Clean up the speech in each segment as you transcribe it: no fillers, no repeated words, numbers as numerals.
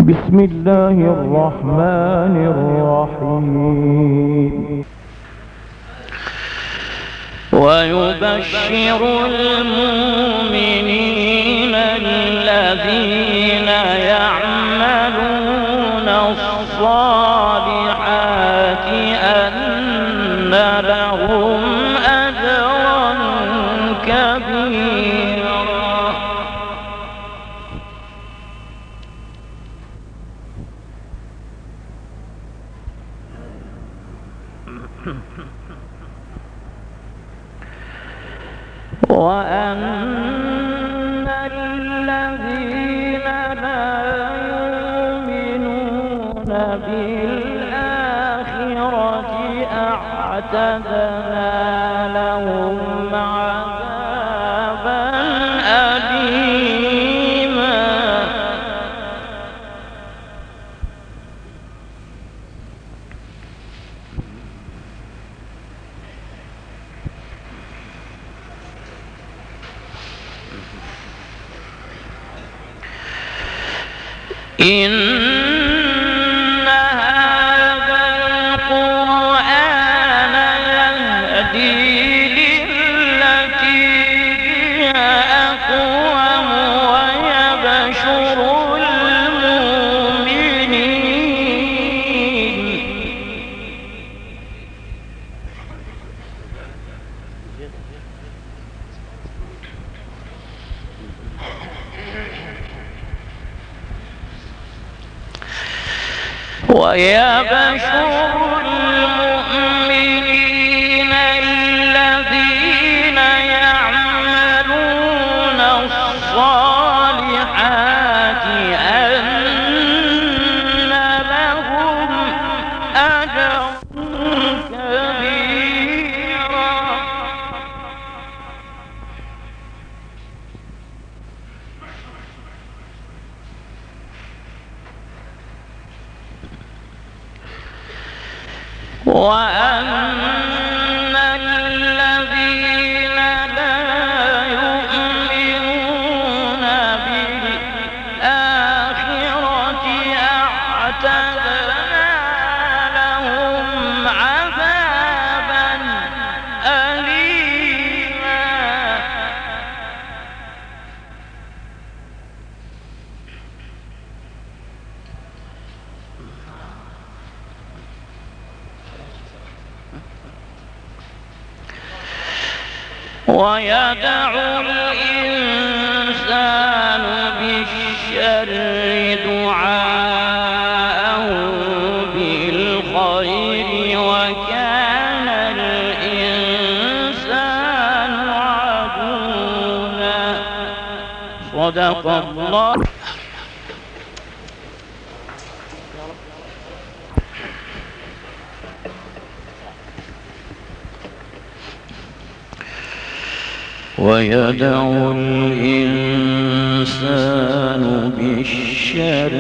بسم الله الرحمن الرحيم. ويبشر المؤمنين الذين يعملون الصالحات أن لهم أجرا كبيرا. وأن الذين لا يؤمنون بالآخرة أعتدنا لهم عذابا أليما. إن هذا القرآن يهدي للتي هي أقوم ويبشر المؤمنين الذين يعملون الصالحات أن لهم أجرا كبيرا. وأن الذين لا يؤمنون بالآخرة أعتدنا لهم عذابا أليما. ويدع الإنسان بالشر دعاءه بالخير وكان الإنسان عجولا. صدق الله. ويدع الإنسان بالشر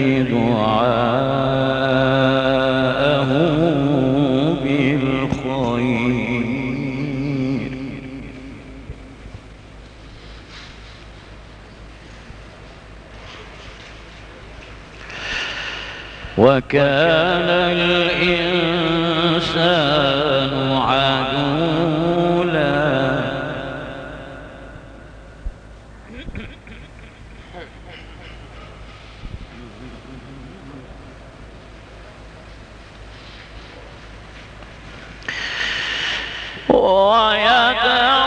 دعاءه بالخير وكان الإنسان عجولا. ويدع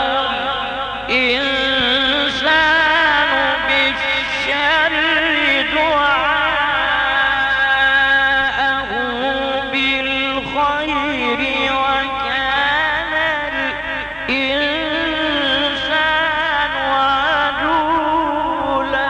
الإنسان بالشر دعاءه بالخير وكان الإنسان عجولا.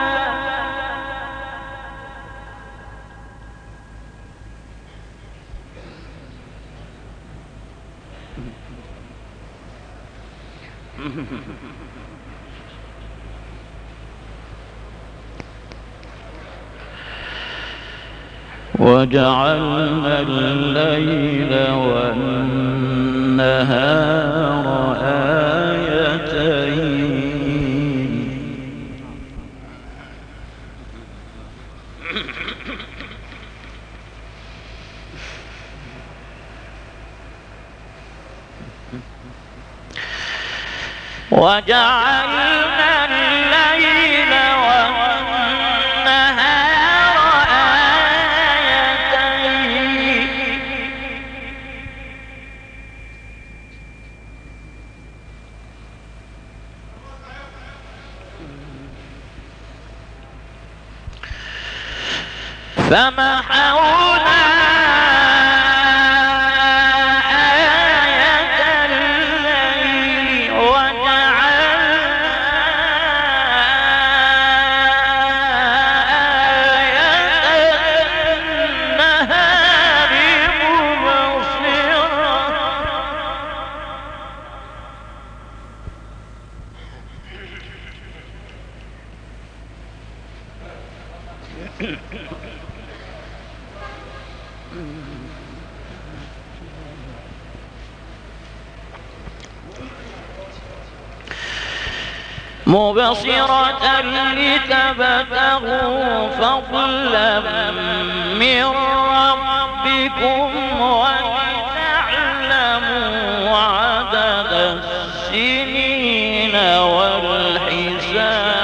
وجعلنا الليل والنهار آيتين وجعلنا الليل والنهار آيتين فمحونا مبصرة لتبتغوا فضلا من ربكم ولتعلموا عدد السنين والحساب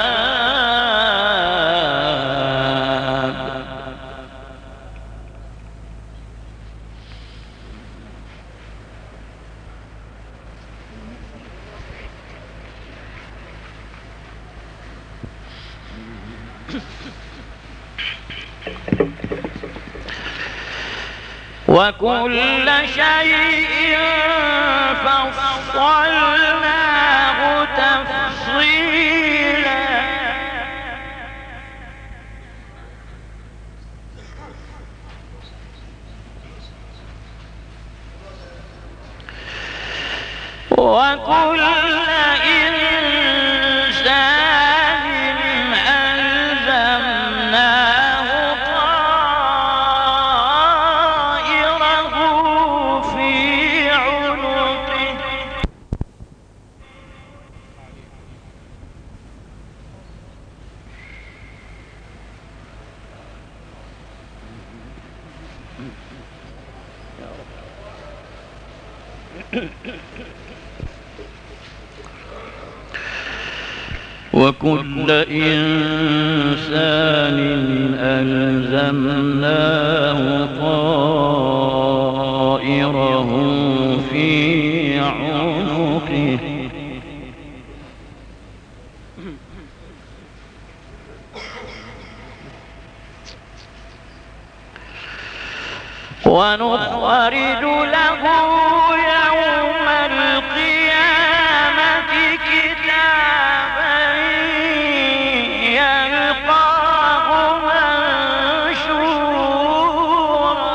وكل شيء فصلناه تفصيلا وكل إنسان ألزمناه طائره في عنقه وكل إنسان ألزمناه طائره في عنقه ونخرج له يوم القيامة كتابا يلقاه منشورا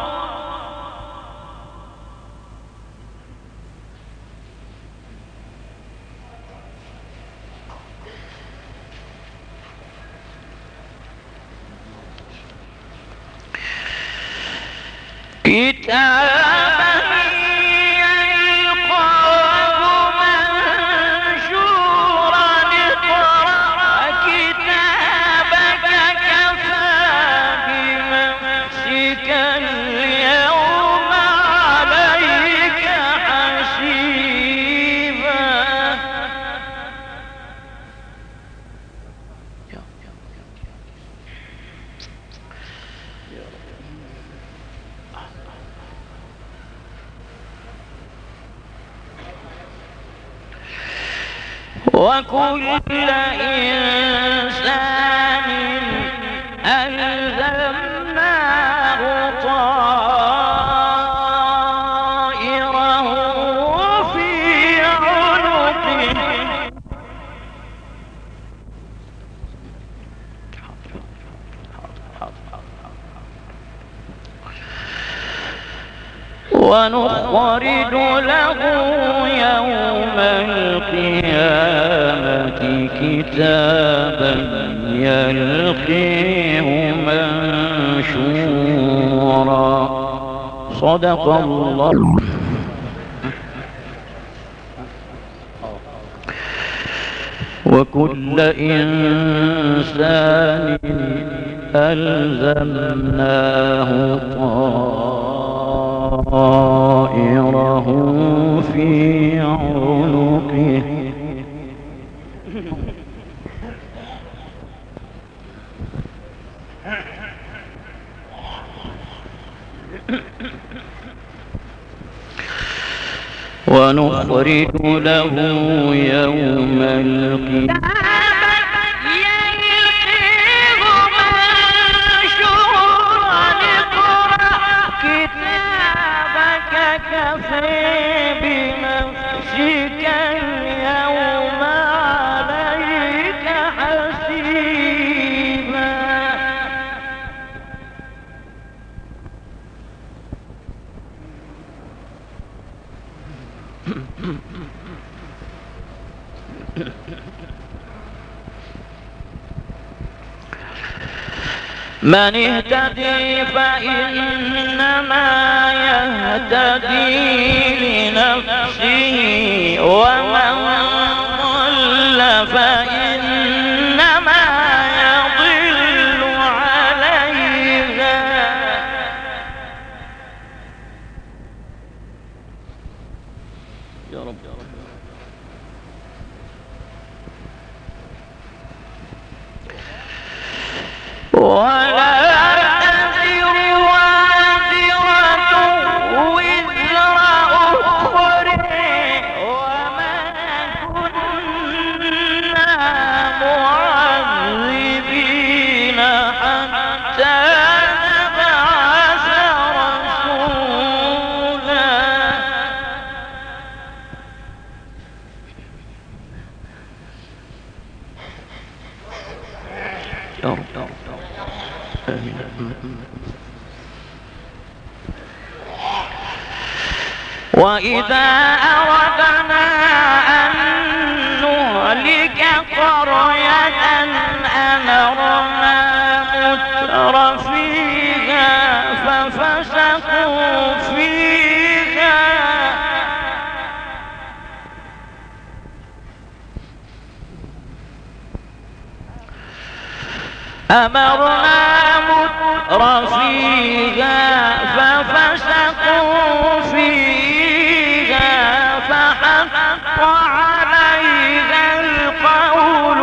كتابا يلقاه منشورا اقرأ كتابك كفى بنفسك اليوم عليك حسيبا وكل إنسان ألزمناه طائره في عنقه ونخرج له يوم القيامة كتابا يلقيه منشورا صدق الله. وكل إنسان ألزمناه طائره في عنقه ونخرج له يوم القيامة كفى بنفسك اليوم عليك حسيبا من اهتدي فإنما يهتدي لنفسه ومن ضل فإنما يضل عليها يا رب يا رب ولا تزر وازرة وزر أخرى وما كنا معذبين حتى نبعث رسولا يا رب وإذا أردنا أن نهلك قرية أمرنا متر فيها ففسقوا فيها أمرنا متر فيها ففسقوا فيها فحق عليها القول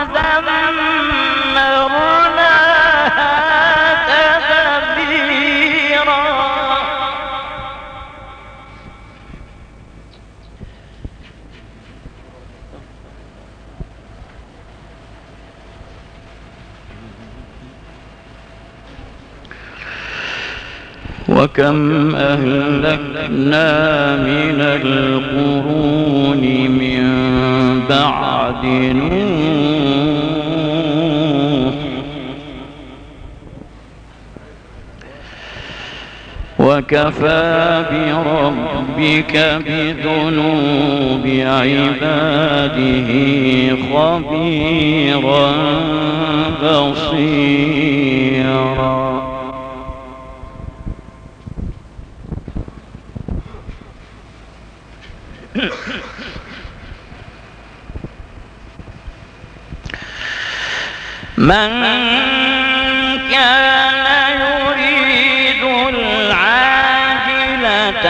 فدمرناها تدميرا وكم أهلكنا من القرون من بعد نوح وكفى بربك بذنوب عباده خبيرا بصيرا من كان يريد العاجلة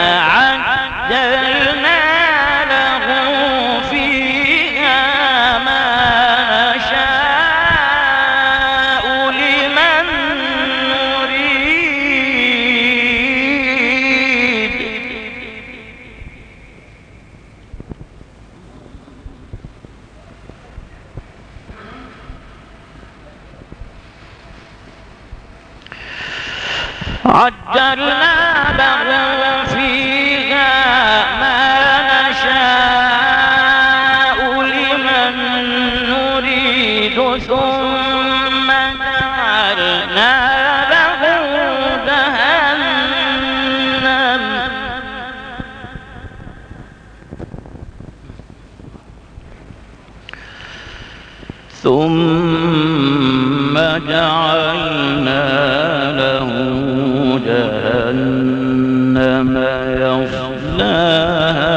عجلنا له فيها ما نشاء لمن نريد عجلنا له فيها ما نشاء لمن نريد ثم جعلنا له جهنم ثم جعلنا له جهنم يصلاها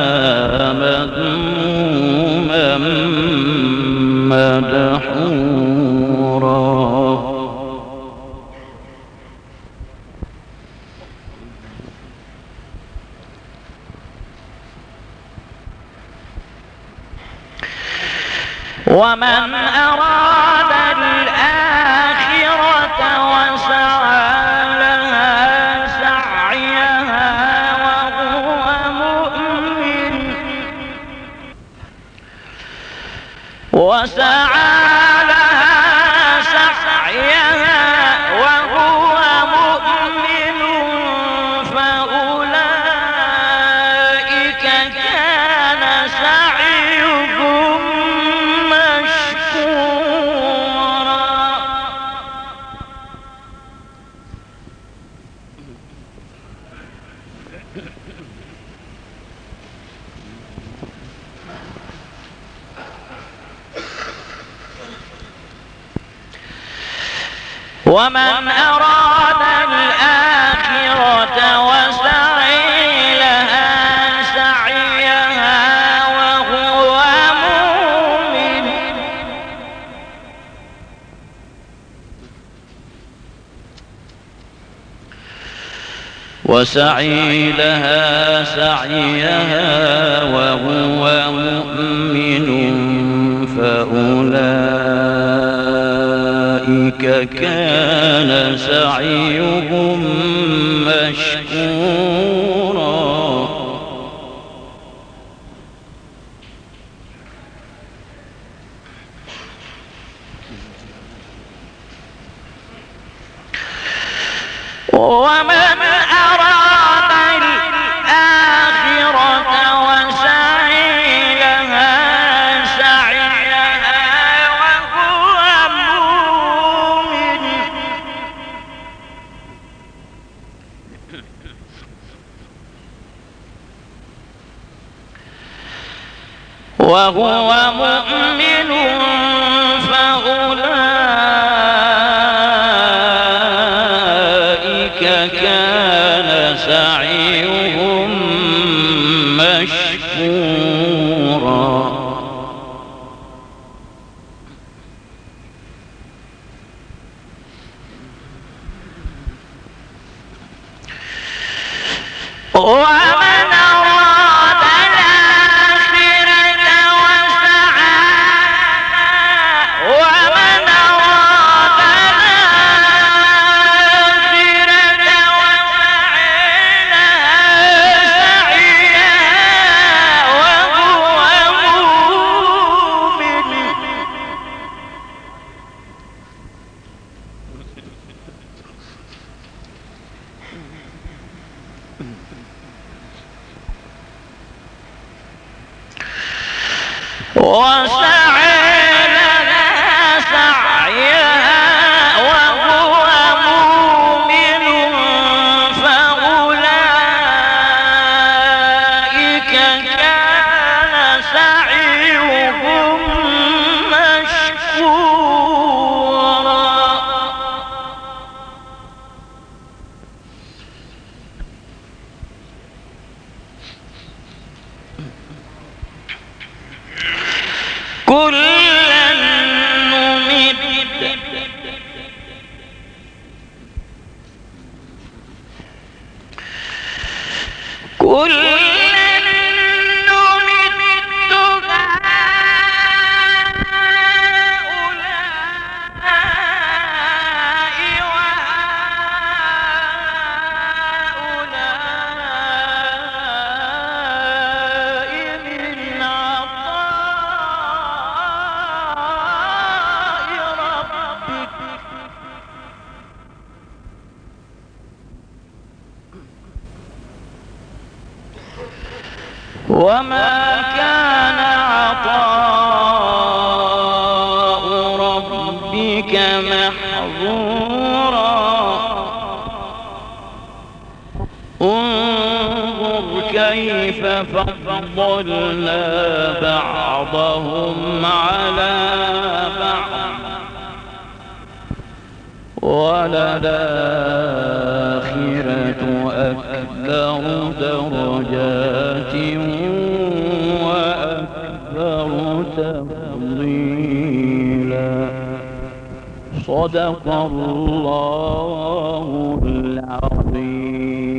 مذموما مدحورا ومن أراد الآخرة وسعى لها سعيها وهو مؤمن فأولئك كان سعيهم مشكورا. ومن أراد الآخرة وسعى لها سعيها وهو مؤمن فأولئك كان سعيهم مشكورا. ومن أراد الآخرة وسعى لها سعيها وهو مؤمن فأولئك كان سعيهم مشكورا. ومن أراد الآخرة وسعى لها سعيها وهو مؤمن فأولئك كان سعيهم مشكورا. كلا نمد وما كان عطاء ربك محظورا. انظر كيف فضلنا بعضهم على بعض وللآخرة أكبر درجات وأكبر تفضيلا. صدق الله العظيم.